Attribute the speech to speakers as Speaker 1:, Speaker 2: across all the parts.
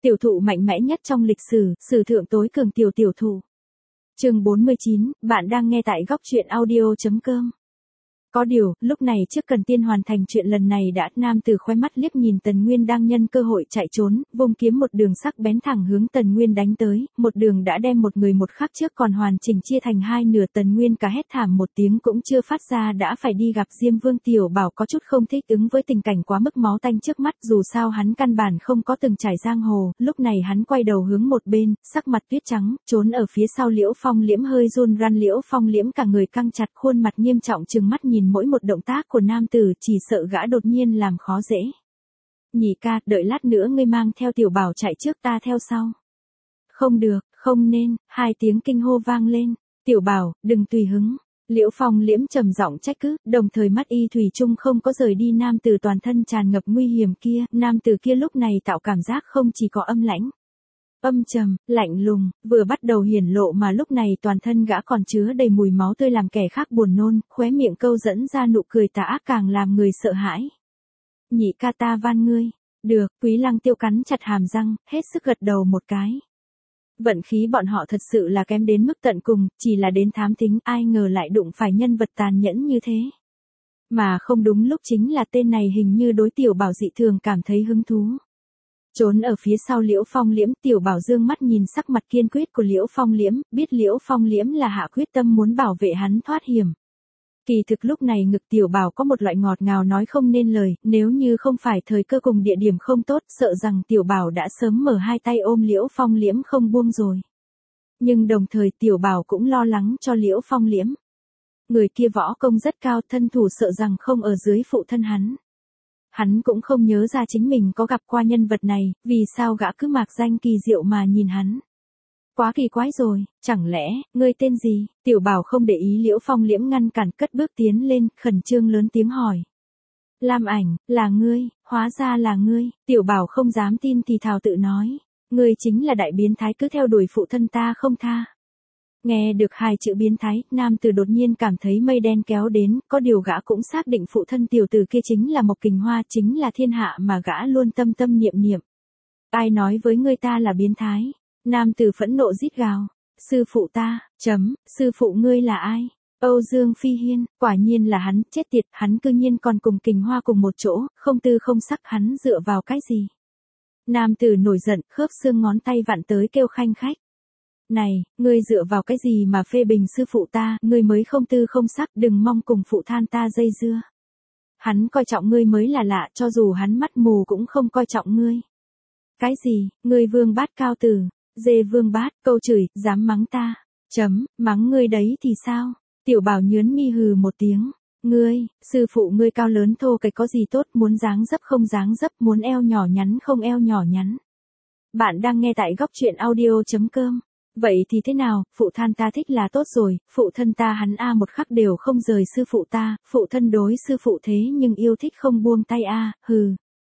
Speaker 1: Tiểu thụ mạnh mẽ nhất trong lịch sử, sử thượng tối cường tiểu thụ. Chương 49, bạn đang nghe tại góc truyện audio.com. Có điều, lúc này trước cần tiên hoàn thành chuyện lần này đã, nam tử khóe mắt liếc nhìn Tần Nguyên đang nhân cơ hội chạy trốn, vung kiếm một đường sắc bén thẳng hướng Tần Nguyên đánh tới, một đường đã đem một người một khắc trước còn hoàn chỉnh chia thành hai nửa. Tần Nguyên cả hét thảm một tiếng cũng chưa phát ra đã phải đi gặp Diêm Vương. Tiểu Bảo có chút không thích ứng với tình cảnh quá mức máu tanh trước mắt, dù sao hắn căn bản không có từng trải giang hồ, lúc này hắn quay đầu hướng một bên, sắc mặt tuyết trắng, trốn ở phía sau Liễu Phong Liễm hơi run run. Liễu Phong Liễm cả người căng chặt, khuôn mặt nghiêm trọng trừng mắt nhìn mỗi một động tác của nam tử, chỉ sợ gã đột nhiên làm khó dễ. Nhị ca, đợi lát nữa ngươi mang theo Tiểu Bảo chạy trước, ta theo sau. Không được, không nên, hai tiếng kinh hô vang lên. Tiểu Bảo, đừng tùy hứng. Liễu Phong Liễm trầm giọng trách cứ, đồng thời mắt y thủy chung không có rời đi nam tử toàn thân tràn ngập nguy hiểm kia. Nam tử kia lúc này tạo cảm giác không chỉ có âm lãnh, âm trầm, lạnh lùng, vừa bắt đầu hiển lộ mà lúc này toàn thân gã còn chứa đầy mùi máu tươi làm kẻ khác buồn nôn, khóe miệng câu dẫn ra nụ cười tà ác càng làm người sợ hãi. Nhị ca, ta van ngươi. Được, Quý Lăng Tiêu cắn chặt hàm răng, hết sức gật đầu một cái. Vận khí bọn họ thật sự là kém đến mức tận cùng, chỉ là đến thám thính, ai ngờ lại đụng phải nhân vật tàn nhẫn như thế. Mà không đúng lúc chính là tên này hình như đối Tiểu Bảo dị thường cảm thấy hứng thú. Trốn ở phía sau Liễu Phong Liễm, Tiểu Bảo dương mắt nhìn sắc mặt kiên quyết của Liễu Phong Liễm, biết Liễu Phong Liễm là hạ quyết tâm muốn bảo vệ hắn thoát hiểm. Kỳ thực lúc này ngực Tiểu Bảo có một loại ngọt ngào nói không nên lời, nếu như không phải thời cơ cùng địa điểm không tốt, sợ rằng Tiểu Bảo đã sớm mở hai tay ôm Liễu Phong Liễm không buông rồi. Nhưng đồng thời Tiểu Bảo cũng lo lắng cho Liễu Phong Liễm. Người kia võ công rất cao, thân thủ sợ rằng không ở dưới phụ thân hắn. Hắn cũng không nhớ ra chính mình có gặp qua nhân vật này, vì sao gã cứ mạc danh kỳ diệu mà nhìn hắn. Quá kỳ quái rồi, chẳng lẽ, ngươi tên gì? Tiểu Bảo không để ý Liễu Phong Liễm ngăn cản, cất bước tiến lên, khẩn trương lớn tiếng hỏi. Lam Ảnh, là ngươi, hóa ra là ngươi. Tiểu Bảo không dám tin thì thào tự nói. Ngươi chính là đại biến thái cứ theo đuổi phụ thân ta không tha. Nghe được hai chữ biến thái, nam tử đột nhiên cảm thấy mây đen kéo đến, có điều gã cũng xác định phụ thân tiểu tử kia chính là Mộc Kình Hoa, chính là thiên hạ mà gã luôn tâm tâm niệm niệm. Ai nói với ngươi ta là biến thái? Nam tử phẫn nộ rít gào. Sư phụ ta, sư phụ ngươi là ai? Âu Dương Phi Hiên, quả nhiên là hắn, chết tiệt, hắn cư nhiên còn cùng Kình Hoa cùng một chỗ, không tư không sắc, hắn dựa vào cái gì? Nam tử nổi giận, khớp xương ngón tay vặn tới kêu khanh khách. Này, ngươi dựa vào cái gì mà phê bình sư phụ ta, ngươi mới không tư không sắc, đừng mong cùng phụ than ta dây dưa. Hắn coi trọng ngươi mới là lạ, cho dù hắn mắt mù cũng không coi trọng ngươi. Cái gì, ngươi Vương Bát cao tử, dê Vương Bát, câu chửi, dám mắng ta, mắng ngươi đấy thì sao? Tiểu Bảo nhướn mi hừ một tiếng, ngươi, sư phụ ngươi cao lớn thô cái có gì tốt, muốn dáng dấp không dáng dấp, muốn eo nhỏ nhắn không eo nhỏ nhắn. Bạn đang nghe tại góc truyện audio.com. Vậy thì thế nào, phụ thân ta thích là tốt rồi, phụ thân ta hắn một khắc đều không rời sư phụ ta, phụ thân đối sư phụ thế nhưng yêu thích không buông tay hừ.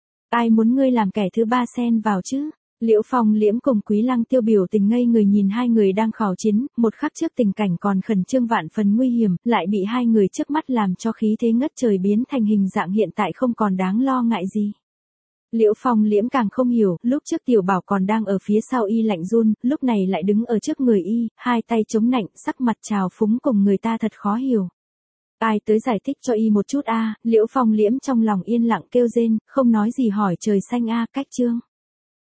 Speaker 1: Ai muốn ngươi làm kẻ thứ ba xen vào chứ? Liễu Phong Liễm cùng Quý Lăng Tiêu biểu tình ngây người nhìn hai người đang khảo chiến, một khắc trước tình cảnh còn khẩn trương vạn phần nguy hiểm, lại bị hai người trước mắt làm cho khí thế ngất trời biến thành hình dạng hiện tại không còn đáng lo ngại gì. Liễu Phong Liễm càng không hiểu, lúc trước Tiểu Bảo còn đang ở phía sau y lạnh run, lúc này lại đứng ở trước người y, hai tay chống nạnh, sắc mặt trào phúng cùng người ta thật khó hiểu. Ai tới giải thích cho y một chút Liễu Phong Liễm trong lòng yên lặng kêu rên, không nói gì hỏi trời xanh cách chương.